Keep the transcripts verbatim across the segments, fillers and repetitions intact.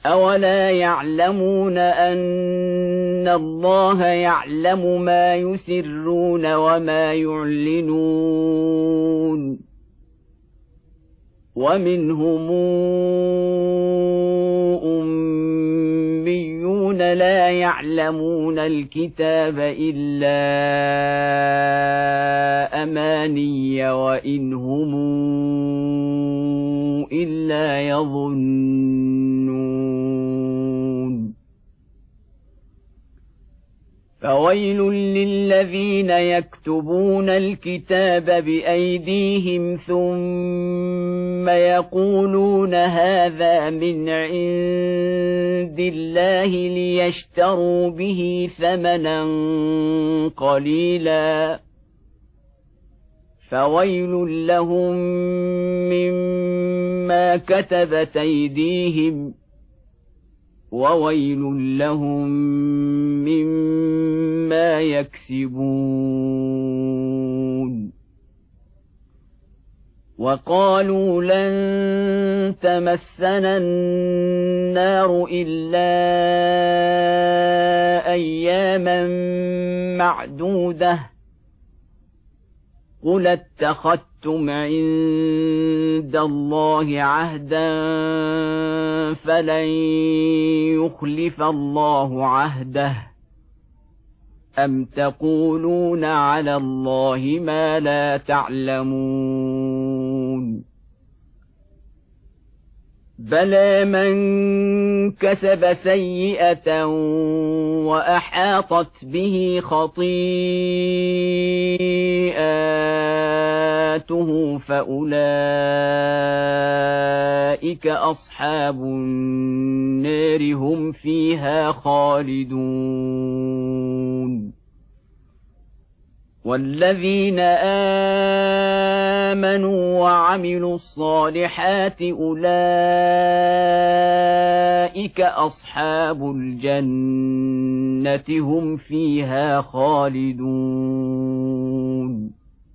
أولا يعلمون أن الله يعلم ما يسرون وما يعلنون ومنهم أميون لا يعلمون الكتاب إلا أماني وإن هم إلا يظنون فويل للذين يكتبون الكتاب بأيديهم ثم يقولون هذا من عند الله ليشتروا به ثمنا قليلا فويل لهم مما كتبت أيديهم وويل لهم مما يكسبون وقالوا لن تمسنا النار إلا أياما معدودة قل اتخذتم عند الله عهدا فلن يخلف الله عهده أم تقولون على الله ما لا تعلمون بلى من كسب سيئة وأحاطت به خطيئاته فأولئك أصحاب النار هم فيها خالدون والذين آمنوا وعملوا الصالحات أولئك أصحاب الجنة هم فيها خالدون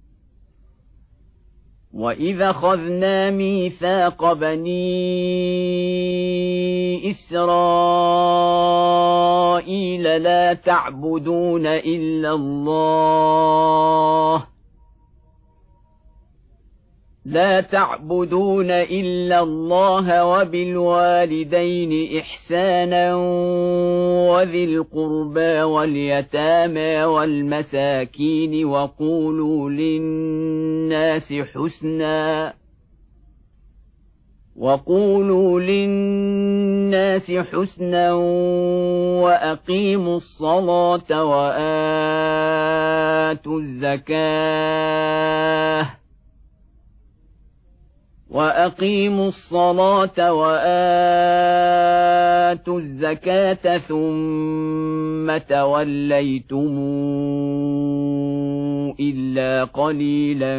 وإذا أخذنا ميثاق بني إسرائيل لا تعبدون إلا الله لا تعبدون إلا الله وبالوالدين إحسانا وذي القربى واليتامى والمساكين وقولوا للناس حسنا وقولوا للناس حسنا وأقيموا الصلاة وآتوا الزكاة وأقيموا الصلاة وآتوا الزكاة ثم توليتم إلا قليلا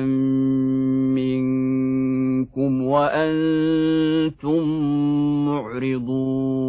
منكم وأنتم معرضون